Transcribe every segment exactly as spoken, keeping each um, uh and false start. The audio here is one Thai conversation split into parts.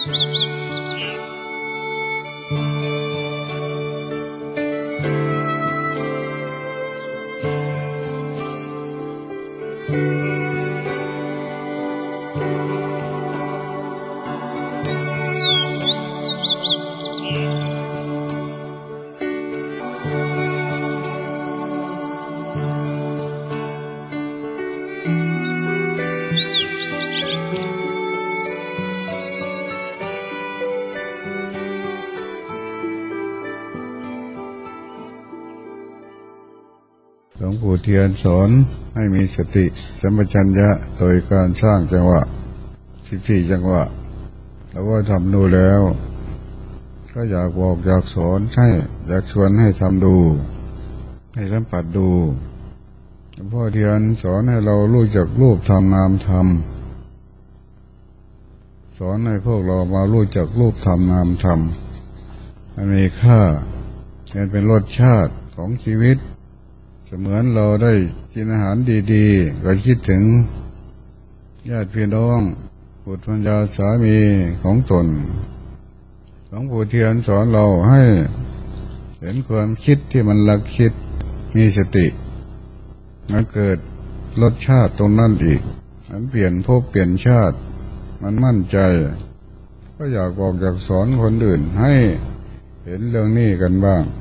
หลวงปู่เทียนสอนให้มีสติสัมปชัญญะโดยการสร้างจังหวะสิบสี่จังหวะแล้วก็ทำดูแล้วก็อยากบอกอยากสอนให้อยากชวนให้ทำดูให้สัมผัสดูหลวงพ่อเทียนสอนให้เรารู้จักรูปธรรมนามธรรมสอนให้พวกเรามารู้จักรูปธรรมนามธรรมมันมีค่ามันเป็นรสชาติของชีวิตเสมือนเราได้กินอาหารดีๆก็คิดถึงญาติพี่น้องบุตรภรรยาสามีของตนหลวงปู่เทียนสอนเราให้เห็นความคิดที่มันลักคิดมีสติมันเกิดรสชาติตรงนั้นอีกมันเปลี่ยนภพเปลี่ยนชาติมันมั่นใจก็อยากบอกอยากสอนคนอื่นให้เห็นเรื่องนี้กันบ้าง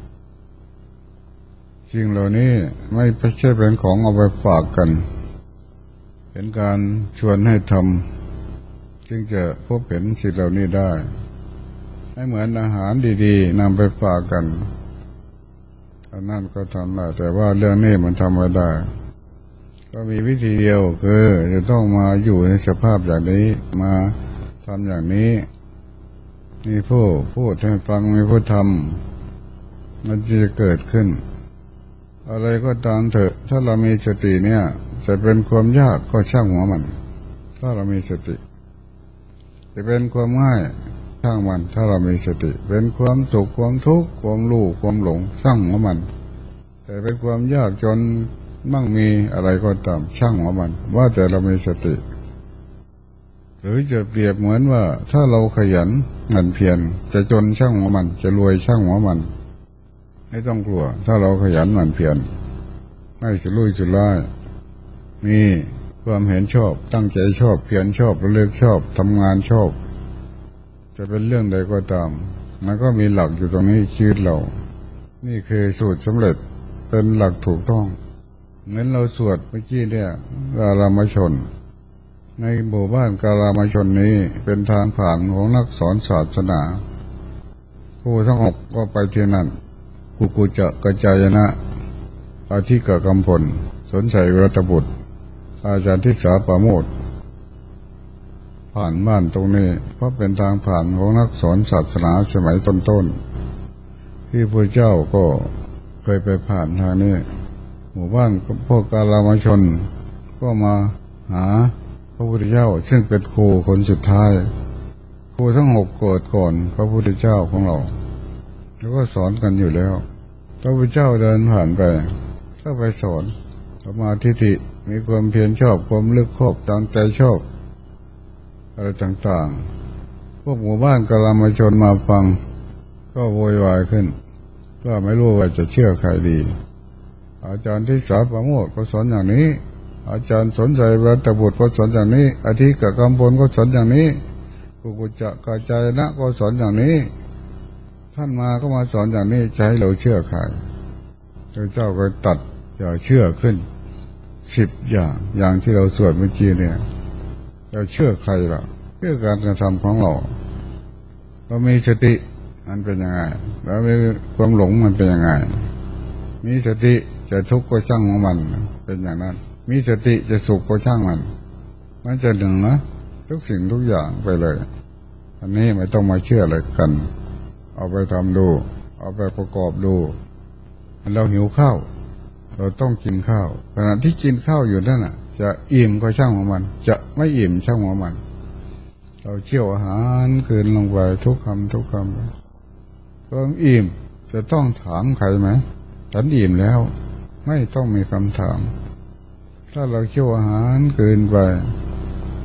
สิ่งเหล่านี้ไม่ใช่เป็นของเอาไปฝากกันเป็นการชวนให้ทำจึงจะพบเห็นสิ่งเหล่านี้ได้ให้เหมือนอาหารดีๆนำไปฝากกันอันนั้นก็ทำได้แต่ว่าเรื่องนี้มันทำไม่ได้ก็มีวิธีเดียวคือจะต้องมาอยู่ในสภาพอย่างนี้มาทำอย่างนี้มีผู้พูดให้ฟังมีผู้ทำมันจะเกิดขึ้นอะไรก็ตามเถอะถ้าเรามีสติเนี่ยจะเป็นความยากก็ช่างหัวมันถ้าเรามีสติจะเป็นความง่ายช่างมันถ้าเรามีสติเป็นความสุขความทุกข์ความรู้ความหลงช่างหัวมันแต่เป็นความยากจนมั่งมีอะไรก็ตามช่างหัวมันว่าแต่เรามีสติหรือจะเปรียบเหมือนว่าถ้าเราขยันหมั่นเพียรจะจนช่างหัวมันจะรวยช่างหัวมันไม่ต้องกลัวถ้าเราขยันหมั่นเพียรไม่สุรุ่ยสุร่ายมีความเห็นชอบตั้งใจชอบเพียรชอบระลึกชอบทำงานชอบจะเป็นเรื่องใดก็ตามมันก็มีหลักอยู่ตรงนี้ชีวิตเรานี่คือสูตรสำเร็จเป็นหลักถูกต้องเหมือนเราสวดเมื่อกี้เนี่ยกาลามชนในหมู่บ้านกาลามชนนี้เป็นทางผ่านของนักสอนศาสนาผู้ทั้งหกก็ไปที่นั่นกุกุจะกระจายนะอาทิกะกำพลสนใจวิรัตบุตรอาจารย์ทิสาปาโมทผ่านบ้านตรงนี้เพราะเป็นทางผ่านของนักสอนศาสนาสมัยต้นๆที่พระเจ้าก็เคยไปผ่านทางนี้หมู่บ้านพวกกาลามชนก็มาหาพระพุทธเจ้าซึ่งเป็นครูคนสุดท้ายครูทั้งหกเกิดก่อนพระพุทธเจ้าของเราแล้วก็สอนกันอยู่แล้วพระพุทธเจ้าเดินผ่านไปก็ไปสอนสมาธิฐิมีความเพียรชอบความลึกครอบตามใจชอบอะไรต่างๆพวกหมู่บ้านกาลามชนมาฟังก็โวยวายขึ้นก็ไม่รู้ว่าจะเชื่อใครดีอาจารย์ทิสาปาโมทก็สอนอย่างนี้อาจารย์สนใจวัตบุตรก็สอนอย่างนี้อาทิกะกำพลก็สอนอย่างนี้กุกุจะกาจายนะก็สอนอย่างนี้ท่านมาก็มาสอนอย่างนี้จะให้เราเชื่อใครพระเจ้าก็ตัดอย่าเชื่อขึ้นสิบอย่างอย่างที่เราสวดเมื่อกี้เนี่ยเราเชื่อใครล่ะเชื่อการกระทำของเราเรามีสติมันเป็นยังไงเรามีความหลงมันเป็นยังไงมีสติจะทุกข์ก็ช่างของมันเป็นอย่างนั้นมีสติจะสุขก็ช่างมันมันจะหนึ่งนะทุกสิ่งทุกอย่างไปเลยอันนี้ไม่ต้องมาเชื่ออะไรกันเอาไปทำดูเอาไปประกอบดูเราหิวข้าวเราต้องกินข้าวขณะที่กินข้าวอยู่นั่นน่ะจะอิ่มก็ช่างของมันจะไม่อิ่มช่างของมันเราเคี่ยวอาหารคืนลงไปทุกคำทุกคำเพิ่มอิ่มจะต้องถามใครไหมฉันอิ่มแล้วไม่ต้องมีคำถามถ้าเราเคี่ยวอาหารคืนไป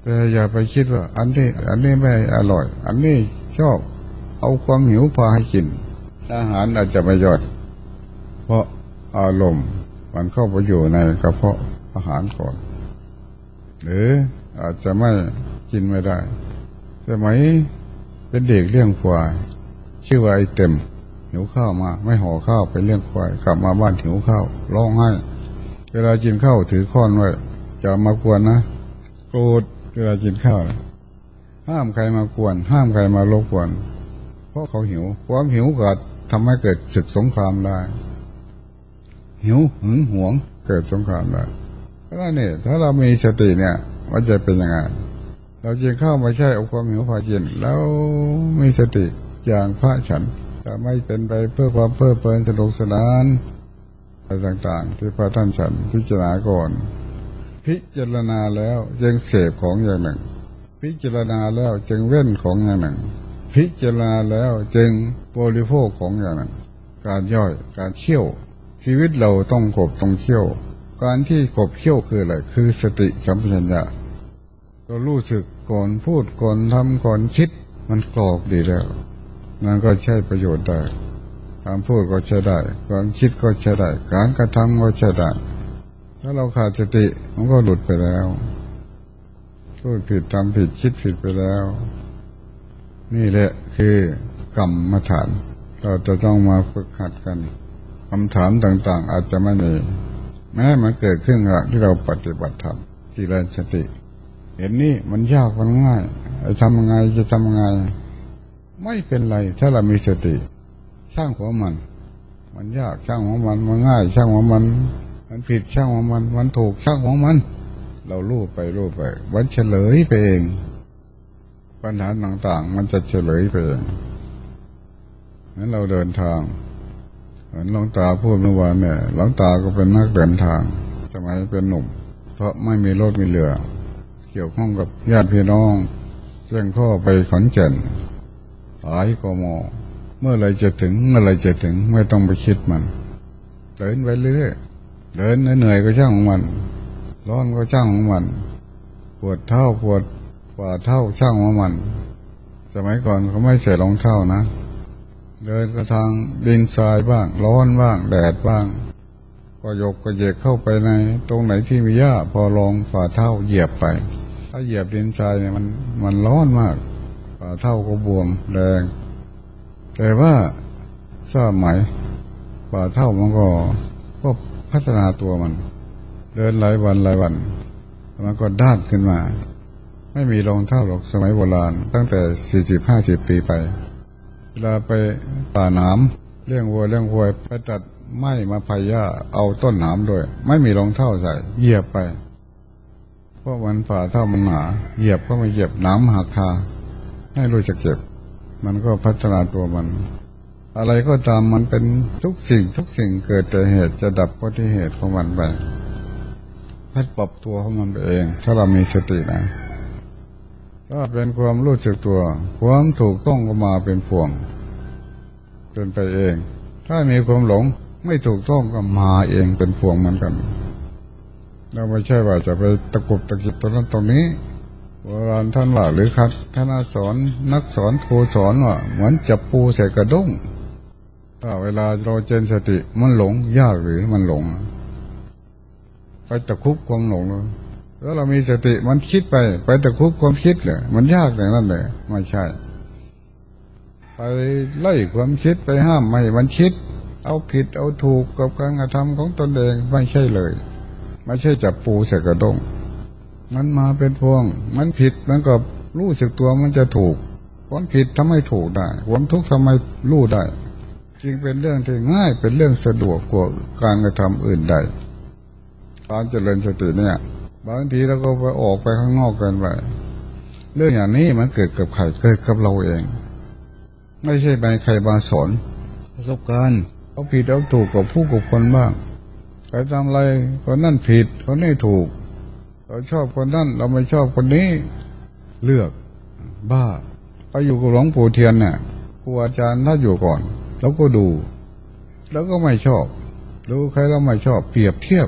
แต่อย่าไปคิดว่าอันนี้อันนี้ไม่อร่อย อันนี้ชอบเอาความหิวพาให้กินอาหารอาจจะไม่ย่อยเพราะอารมณ์มันเข้าไปอยู่ในกระเพาะอาหารก่อนหรืออาจจะไม่กินไม่ได้สมัยเป็นเด็กเลี้ยงควายชื่อว่าไอเต็มหิวข้าวมาไม่ห่อข้าวไปเลี้ยงควายกลับมาบ้านหิวข้าวร้องไห้เวลากินข้าวถือค้อนไว้จะมากวนนะโกรธเวลากินข้าวห้ามใครมากวนห้ามใครมารบกวนเพราะเขาหิวความหิวก็ทำให้เกิดศึกสงครามได้หิวหึงหวงเกิดสงครามได้เพราะนั่นเนี่ยถ้าเรามีสติเนี่ยว่าจะเป็นยังไงเรากินข้าวไม่ใช่เอาความหิวพากินแล้วมีสติอย่างพระฉันจะไม่เป็นไปเพื่อความเพลิดเพลินสนุกสนานอะไรต่างๆที่พระท่านฉันพิจารณาก่อนพิจารณาแล้วจึงเสพของอย่างหนึ่งพิจารณาแล้วจึงเว้นของอย่างหนึ่งพิจารณาแล้วจึงบริโภคของอย่างหนึ่งการย่อยการเคี่ยวชีวิตเราต้องขบต้องเคี่ยวการที่ขบเคี่ยวคืออะไรคือสติสัมปชัญญะเรารู้สึกก่อนพูดก่อนทำก่อนคิดมันกรอกดีแล้วนั่นก็ใช้ประโยชน์ได้การพูดก็ใช้ได้การคิดก็ใช้ได้การกระทำก็ใช้ได้ถ้าเราขาดสติมันก็หลุดไปแล้วพูดผิดทำผิดคิดผิดไปแล้วนี่แหละคือกรรมฐานเราจะต้องมาฝึกหัดกันคำถามต่างๆอาจจะไม่มีแม้มันเกิดขึ้นระหว่างที่เราปฏิบัติธรรมเจริญสติเห็นนี่มันยากมันง่ายจะทำยังไงจะทำยังไงไม่เป็นไรถ้าเรามีสติช่างหัวมันมันยากช่างหัวมันมันง่ายช่างหัวมันมันผิดช่างหัวมันมันถูกช่างหัวมันเรารู้ไปรู้ไปวันเฉลยไปเองปัญหาต่างๆมันจะเฉลยไปเองนั้นเราเดินทางเหมือนหลวงตาพูดเมื่อวานเนี่ยหลวงตาก็เป็นนักเดินทางสมัยเป็นหนุ่มเพราะไม่มีรถมีเรือเกี่ยวข้องกับญาติพี่น้องเจ้งข้อไปขอนแก่นหลายกมเมื่อไรจะถึงเมื่อไรจะถึงไม่ต้องไปคิดมันเดินไปเรื่อยๆเดินเหนื่อยก็ช่างของมันร้อนก็ช่างของมันปวดเท้าปวดฝ่าเท้าช่างของมันสมัยก่อนเขาไม่ใส่รองเท้านะเดินก็ทางดินทรายบ้างร้อนบ้างแดดบ้างก็ยกก็เหยียดเข้าไปในตรงไหนที่มีหญ้าพอลองฝ่าเท้าเหยียบไปถ้าเหยียบดินทรายเนี่ยมันมันร้อนมากฝ่าเท้าก็บวมแดงแต่ว่าทราบไหมฝ่าเท้ามันก็ก็พัฒนาตัวมันเดินหลายวันหลายวันมันก็ด้านขึ้นมาไม่มีรองเท้าหรอกสมัยโบราณตั้งแต่สี่สิบห้าสิบปีไปเวลาไปป่าหนามเลี้ยงวัวเลี้ยงควายไปตัดไม้มาพายหญ้าเอาต้นหนามด้วยไม่มีรองเท้าใส่เหยียบไปเพราะมันฝ่าเท้ามันหนาเหยียบก็ไม่เหยียบหนามหักคาให้รู้จักเก็บมันก็พัฒนาตัวมันอะไรก็ตามมันเป็นทุกสิ่งทุกสิ่งเกิดแต่เหตุจะดับเพราะที่เหตุของมันไปพัดปรับตัวของมันไปเองถ้าเรามีสตินะถ้าเป็นความรู้สึกตัวความถูกต้องก็มาเป็นพวงเป็นไปเองถ้ามีความหลงไม่ถูกต้องก็มาเองเป็นพวงเหมือนกันเราไม่ใช่ว่าจะไปตะกุบตะกิบตรงนั้นตรงนี้โบราณท่านว่าหรือครับท่านสอนนักสอนครูสอนว่าเหมือนจับปูใส่กระด้งถ้าเวลาเราเจริญสติมันหลงยากหรือมันหลงไปตะคุบความหลงแล้วเรามีสติมันคิดไปไปตะคุบความคิดเลยมันยากอย่างนั้นเลยไม่ใช่ไปไล่ความคิดไปห้ามไม่มันคิดเอาผิดเอาถูกกับการกระทำของตนเองไม่ใช่เลยไม่ใช่จับปูใส่กระด้งมันมาเป็นพวงมันผิดมันก็รู้สึกตัวมันจะถูกความผิดทำให้ถูกได้ความทุกข์ทำให้รู้ได้จึงเป็นเรื่องที่ง่ายเป็นเรื่องสะดวกกว่าการกระทำอื่นใดการเจริญสติเนี่ยบางทีเราก็ไปออกไปข้างนอกกันไปเรื่องอย่างนี้มันเกิดกับใครเกิดกับเราเองไม่ใช่ไปใครมาสอนประสบการณ์เอาผิดเอาถูกกับผู้กับคนบ้างใครทำอะไรคนนั่นผิดคนนี้ถูกเราชอบคนนั้นเราไม่ชอบคนนี้เลือกบ้าไปอยู่กับหลวงปู่เทียนเนี่ยครูอาจารย์ถ้าอยู่ก่อนเราก็ดูแล้วก็ไม่ชอบดูใครเราไม่ชอบเปรียบเทียบท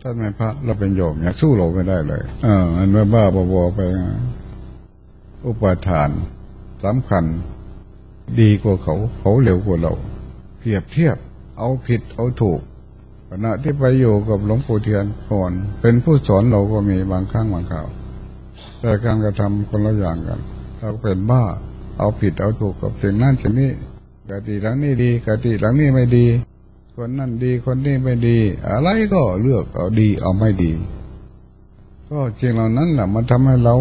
ท่านไม่พระเราเป็นโยมเนี่ยสู้เราไม่ได้เลยเออมันบ้าบ้าบอๆไปอุปทานสำคัญดีกว่าเขาเขาเร็วกว่าเราเปรียบเทียบเอาผิดเอาถูกขณะที่ไปอยู่กับหลวงปู่เทียนก่อนเป็นผู้สอนเราก็มีบางครั้งบางคราวแต่การกระทำคนละอย่างกันเราเป็นบ้าเอาผิดเอาถูกกับสิ่งนั้นสิ่งนี้กติหลังนี้ดีกติหลังนี้ไม่ดีคนนั่นดีคนนี้ไม่ดีอะไรก็เลือกเอาดีเอาไม่ดีก็จริงเหล่านั้นแหละมันทำให้เรา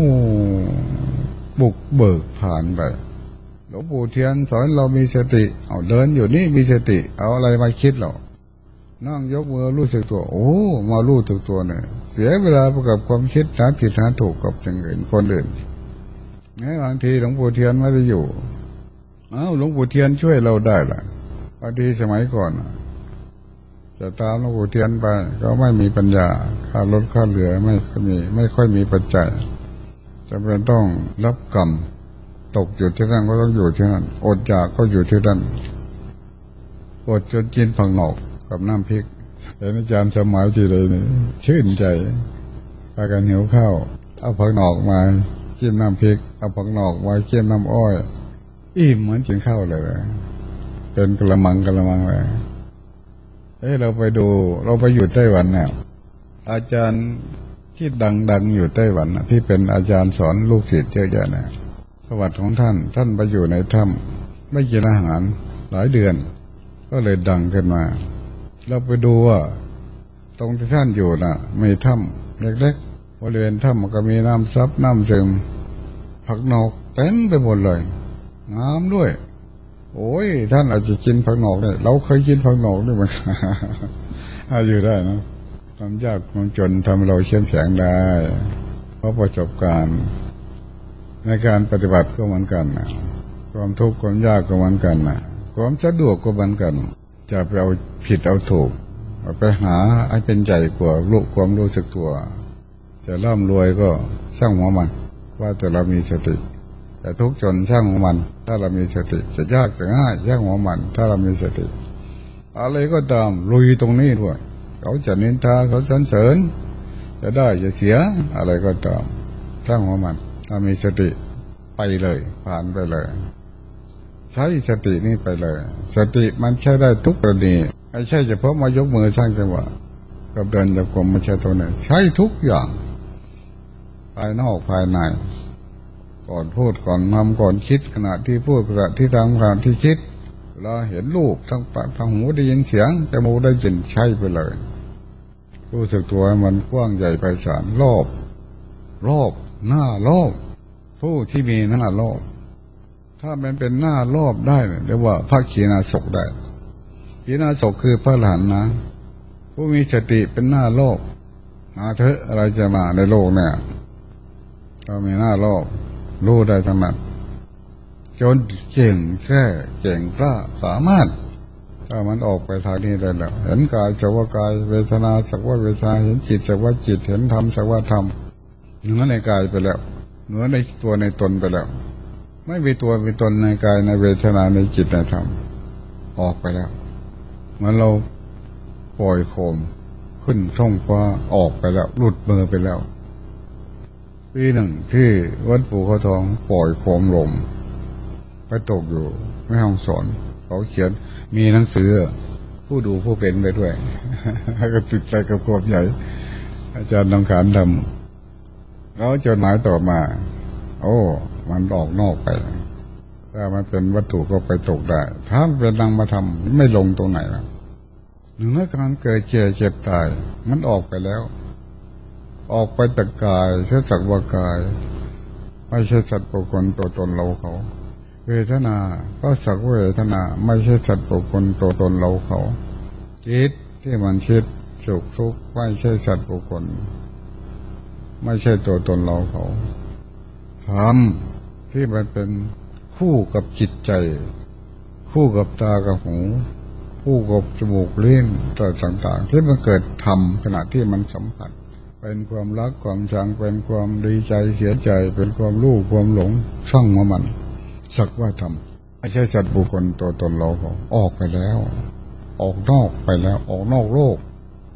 บุกเบิกผ่านไปหลวงปู่เทียนสอนเรามีสติเอาเดินอยู่นี่มีสติเอาอะไรมาคิดเรานั่งยกมือรู้สึกตัวโอ้มารู้สึกตัวเนี่ยเสียเวลาไปกับความคิดหาผิดหาถูกกับสิ่งอื่นคนอื่นแม้บางทีหลวงปู่เทียนไม่ได้อยู่อ้าวหลวงปู่เทียนช่วยเราได้ล่ะบางทีสมัยก่อนจะตามหลวงปู่เทียนไปก็ไม่มีปัญญาค่ารถค่าเรือไม่ค่อยมีไม่ค่อยมีปัจจัยจะเป็นต้องรับกรรมตกอยู่ที่นั่นก็ต้องอยู่ที่นั่นอดอยากก็อยู่ที่นั่นอดจนกินผักหนอกกับน้ำพริกเห็นอาจารย์สมัยที่เลยนี่ชื่นใจพากันหิวข้าวเอาผักหนอกมากินน้ำพริกเอาผักหนอกมากินน้ำอ้อยอิ่มเหมือนกินข้าวเลยเป็นกระมังกระมังเลยเฮ้ยเราไปดูเราไปอยู่ไต้หวันเนี่ยอาจารย์ที่ดังๆอยู่ไต้หวันที่เป็นอาจารย์สอนลูกศิษย์เยอะแยะเนี่ยประวัติของท่านท่านไปอยู่ในถ้ำไม่กินอาหารหลายเดือนก็เลยดังขึ้นมาเราไปดูว่าตรงที่ท่านอยู่น่ะมีถ้ำเล็กๆบริเวณถ้ำมันก็มีน้ำซับน้ำซึมผักนอกเต็มไปหมดเลยงามด้วยโอ้ยท่านอาจจะกินผักนอกได้เราเคยกินผักนอกด้วยมัน อาอยู่ได้นะความยากความจนทำเราเข้มแข็งได้เพราะประสบการณ์ในการปฏิบัติก็เหมือนกันนะความทุกข์ความยากก็เหมือนกันนะความสะดวกก็เหมือนกันจะไปเอาผิดเอาถูกไปหาให้เป็นใหญ่กว่ารู้ความรู้สึกตัวจะร่ำรวยก็ช่างหัวมันว่าแต่เรามีสติแต่ทุกข์จนช่างหัวมันถ้าเรามีสติจะยากจะง่ายช่างหัวมันถ้าเรามีสติอะไรก็ตามลุยตรงนี้ด้วยเขาจะนินทาเขาสรรเสริญจะได้จะเสียอะไรก็ตามช่างหัวมันถ้ามีสติไปเลยผ่านไปเลยใช้สตินี่ไปเลยสติมันใช้ได้ทุกประเด็นไม่ใช่เฉพาะมายกมือสร้างจังหวะกับเดินจับกลมไม่ใช่ตัวไหนใช้ทุกอย่างภายนอกภายในก่อนพูดก่อนทำก่อนคิดขณะที่พูดขณะที่ทำขณะที่คิดเราเห็นรูปทั้งปากทั้งหูได้ยินเสียงจมูกได้กลิ่นใช้ไปเลยรู้สึกตัวมันกว้างใหญ่ไพศาลรอบรอบหน้ารอบผู้ที่มีหน้ารอบถ้ามันเป็นหน้ารอบได้เรียกว่าพระขีณาสกได้ขีณาสกคือพระหลานนะผู้มีสติเป็นหน้ารอบมาเถอะอะไรจะมาในโลกเนี่ยเรามีหน้ารอบรู้ได้ทั้งนั้นจนเก่งแค่เก่งกล้าสามารถถ้ามันออกไปทางนี้ได้แล้วเห็นกายสักว่ากายเวทนาสักว่าเวทนาเห็นจิตสักว่าจิตเห็นธรรมสักว่าธรรมเหนือในกายไปแล้วเหนือในตัวในตนไปแล้วไม่มีตัวมีตนในกายในเวทนาในจิตในธรรมออกไปแล้วเหมือนเราปล่อยโคมขึ้นท้องฟ้าออกไปแล้วหลุดมือไปแล้วปีหนึ่งที่วัดปู่เขาทองปล่อยโคมลมไปตกอยู่ไม่ห้องสอนเขาเขียนมีหนังสือผู้ดูผู้เป็นไปด้วย ก็ติดใจกับโคมใหญ่อาจารย์ต้องการทำแล้วจดหมายต่อมาโอ้มันออกนอกไปถ้ามันเป็นวัตถุก็ไปตกได้ถ้าเป็นนางมาทำไม่ลงตรงไหนล่ะหรือเมื่อการเกิดเจ็บเจ็บตายมันออกไปแล้วออกไปจากกายใช่สักว่ากายไม่ใช่สัตว์บุคคลตัวตนเราเขาเวทนาก็สักเวทนาไม่ใช่สัตว์บุคคลตัวตนเราเขาจิตที่มันคิดสุขทุกข์ไม่ใช่สัตว์บุคคลไม่ใช่ตัวตนเราเขาธรรมที่มันเป็นคู่กับจิตใจคู่กับตากับหูคู่กับจมูกลิ้นตัวต่างๆที่มันเกิดธรรมขณะที่มันสัมผัสเป็นความรักความชังเป็นความดีใจเสียใจเป็นความรู้ความหลงช่างของมันสักว่าธรรมไม่ใช่สัตว์บุคคลตัวตนเราเขาออกไปแล้วออกนอกไปแล้วออกนอกโลก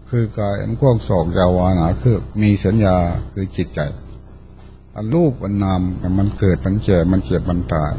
คือกายอันกว้างศอกยาววานาคือมีสัญญาคือจิตใจอันรูปอันนามมันเกิดมันแก่มันเจ็บมันตาย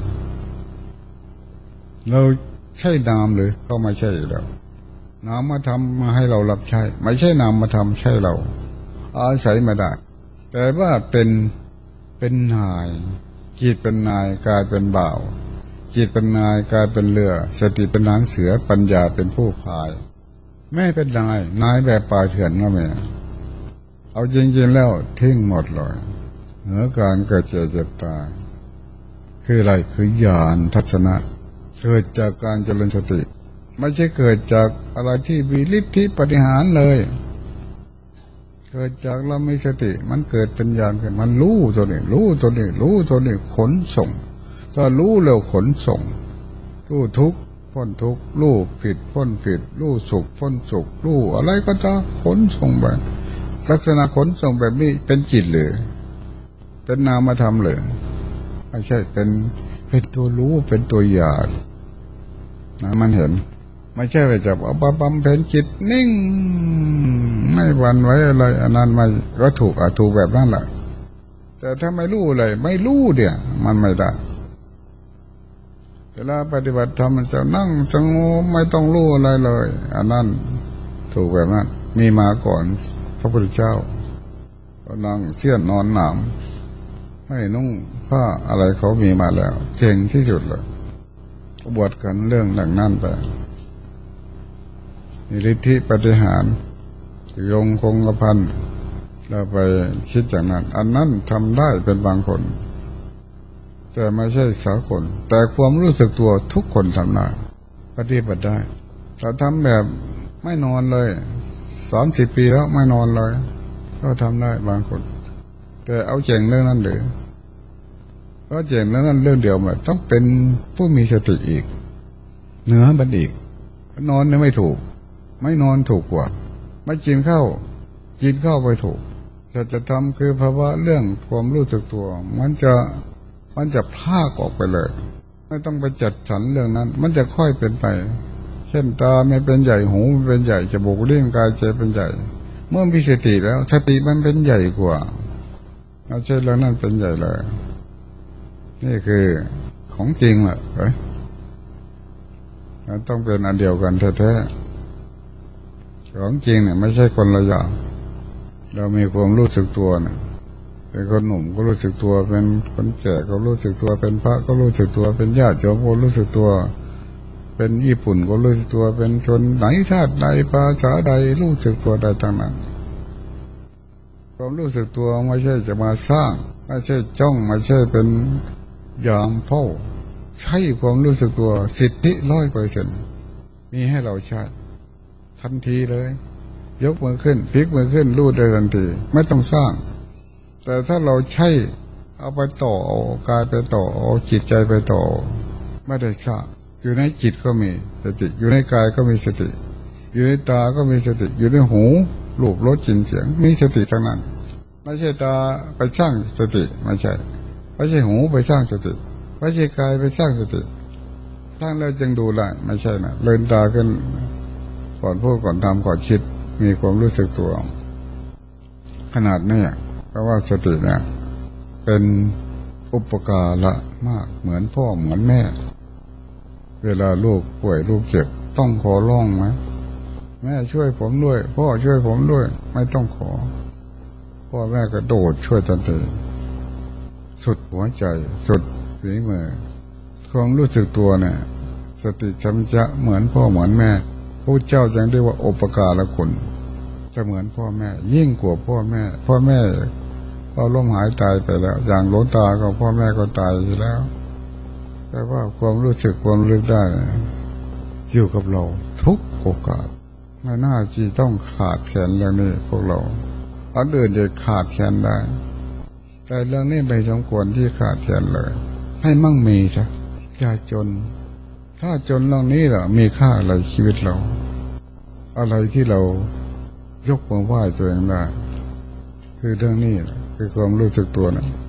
เราใช่นามหรือก็ไม่ใช่แล้วนามมาทำมาให้เรารับใช้ไม่ใช่นามมาทำใช่เราอาศัยมาได้แต่ว่าเป็นเป็นนายจิตเป็นนายกายเป็นบ่าวจิตเป็นนายกายเป็นเรือสติเป็นนางเสือปัญญาเป็นผู้พายไม่เป็นนายนายแบบป่าเถื่อนก็ไม่เอาจริงๆแล้วทิ้งหมดเลยเหนือการเกิดเจ็บเจ็บตายคืออะไรคือญาณทัศนะเกิดจากการเจริญสติไม่ใช่เกิดจากอะไรที่มีฤทธิ์ปฏิหารเลยเกิดจากเราไม่สติมันเกิดเป็นญาณขึ้นมันรู้ตัวนี้รู้ตัวนี้รู้ตัวนี้ขนส่งถ้ารู้แล้วขนส่งรู้ทุกข์พ้นทุกข์รู้ผิดพ้นผิดรู้สุขพ้นสุขรู้อะไรก็จะขนส่งไปลักษณะขนส่งแบบนี้เป็นจิตหรือเป็นนามธรรมหรือไม่ใช่เป็นเป็นตัวรู้เป็นตัวญาณนะมันเห็นไม่ใช่ไปจับเอาบำเพ็ญจิตนิ่งไม่หวั่นไหวอะไรอันนั้นไม่ก็ถูกอ่ะถูกแบบนั้นแหละแต่ถ้าไม่รู้เลยไม่รู้เดี๋ยมันไม่ได้เวลาปฏิบัติธรรมมันจะนั่งสงบไม่ต้องรู้อะไรเลยอันนั้นถูกแบบนั้นมีมาก่อนพระพุทธเจ้าก็นั่งเชี่ยนนอนหนามไม่นุ่งผ้าอะไรเขามีมาแล้วเก่งที่สุดเลยบวชกันเรื่องหลังนั้นไปมีฤทธิปฏิหารยงคงกระพันเราไปคิดอย่างนั้นอันนั้นทำได้เป็นบางคนแต่ไม่ใช่สากลแต่ความรู้สึกตัวทุกคนทำได้ปฏิบัติได้ถ้าทำแบบไม่นอนเลยสามสิบปีแล้วไม่นอนเลยก็ทำได้บางคนแต่เอาเจ๋งเรื่องนั้นหรือเพราะเจ๋งเรื่องนั้นเรื่องเดียวมันต้องเป็นผู้มีสติอีกเหนือบันอีกนอนเนี่ยไม่ถูกไม่นอนถูกกว่าไม่กินข้าวกินข้าวไปถูกจะจะทำคือภาวะเรื่องความรู้สึกตัวมันจะมันจะพลากออกไปเลยไม่ต้องไปจัดสรรเรื่องนั้นมันจะค่อยเป็นไปเช่นตาไม่เป็นใหญ่หูไม่เป็นใหญ่จมูกลิ้นกายใจเป็นใหญ่เมื่อมีสติแล้วสติมันเป็นใหญ่กว่าเอาใช่เรื่องนั้นเป็นใหญ่เลยนี่คือของจริงแหละเอ้ยมันต้องเป็นอันเดียวกันแท้ๆของจริงเนี่ยไม่ใช่คนละอย่างเรามีความรู้สึกตัวเนี่ยเป็นคนหนุ่มก็รู้สึกตัวเป็นคนแก่ก็รู้สึกตัวเป็นพระก็รู้สึกตัวเป็นญาติโยมก็รู้สึกตัวเป็นญี่ปุ่นก็รู้สึกตัวเป็นชนไหนชาติใดภาษาใดรู้สึกตัวได้ทั้งนั้นความรู้สึกตัวไม่ใช่จะมาสร้างไม่ใช่จ้องไม่ใช่เป็นยามเฝ้าใช้ความรู้สึกตัวสิทธิร้อยเปอร์เซ็นต์มีให้เราใช้ทันทีเลยยกมือขึ้นพลิกมือขึ้นรู้ได้ทันทีไม่ต้องสร้างแต่ถ้าเราใช้เอาไปต่อเอากายไปต่อเอาจิตใจไปต่อไม่ได้สร้างอยู่ในจิตก็มีสติอยู่ในกายก็มีสติอยู่ในตาก็มีสติอยู่ในหูรูปรสกลิ่นเสียงมีสติทั้งนั้นไม่ใช่ตาไปสร้างสติไม่ใช่ไม่ใช่หูไปสร้างสติไม่ใช่กายไปสร้างสติสร้างแล้วจึงดูได้ไม่ใช่นะเลินตาขึ้นก่อนพูดก่อนทำก่อนคิดมีความรู้สึกตัวขนาดนี้เพราะว่าสติเนี่ยเป็นอุปการะมากเหมือนพ่อเหมือนแม่เวลาลูกป่วยลูกเจ็บต้องขอร้องไหมแม่ช่วยผมด้วยพ่อช่วยผมด้วยไม่ต้องขอพ่อแม่ก็โดดช่วยทันทีสุดหัวใจสุดฝีมือความรู้สึกตัวเนี่ยสติสัมปชัญญะเหมือนพ่อเหมือนแม่พระเจ้าจึงเรียกว่าอุปการะคุณจะเหมือนพ่อแม่ยิ่งกว่าพ่อแม่พ่อแม่ก็ล้มหายตายไปแล้วอย่างหลวงตาก็พ่อแม่ก็ตายไปแล้วแต่ว่าความรู้สึกความรู้ได้อยู่กับเราทุกโอกาสไม่น่าที่ต้องขาดแคลนเรื่องนี้พวกเราอันอื่นจะขาดแคลนได้แต่เรื่องนี้ไม่สมควรที่ขาดแคลนเลยให้มั่งมีซะอย่าจนถ้าจนเรื่องนี้ล่ะมีค่าอะไรชีวิตเราอะไรที่เรายกมือไหว้ตัวเองได้คือเรื่องนี้คือความรู้สึกตัวนะ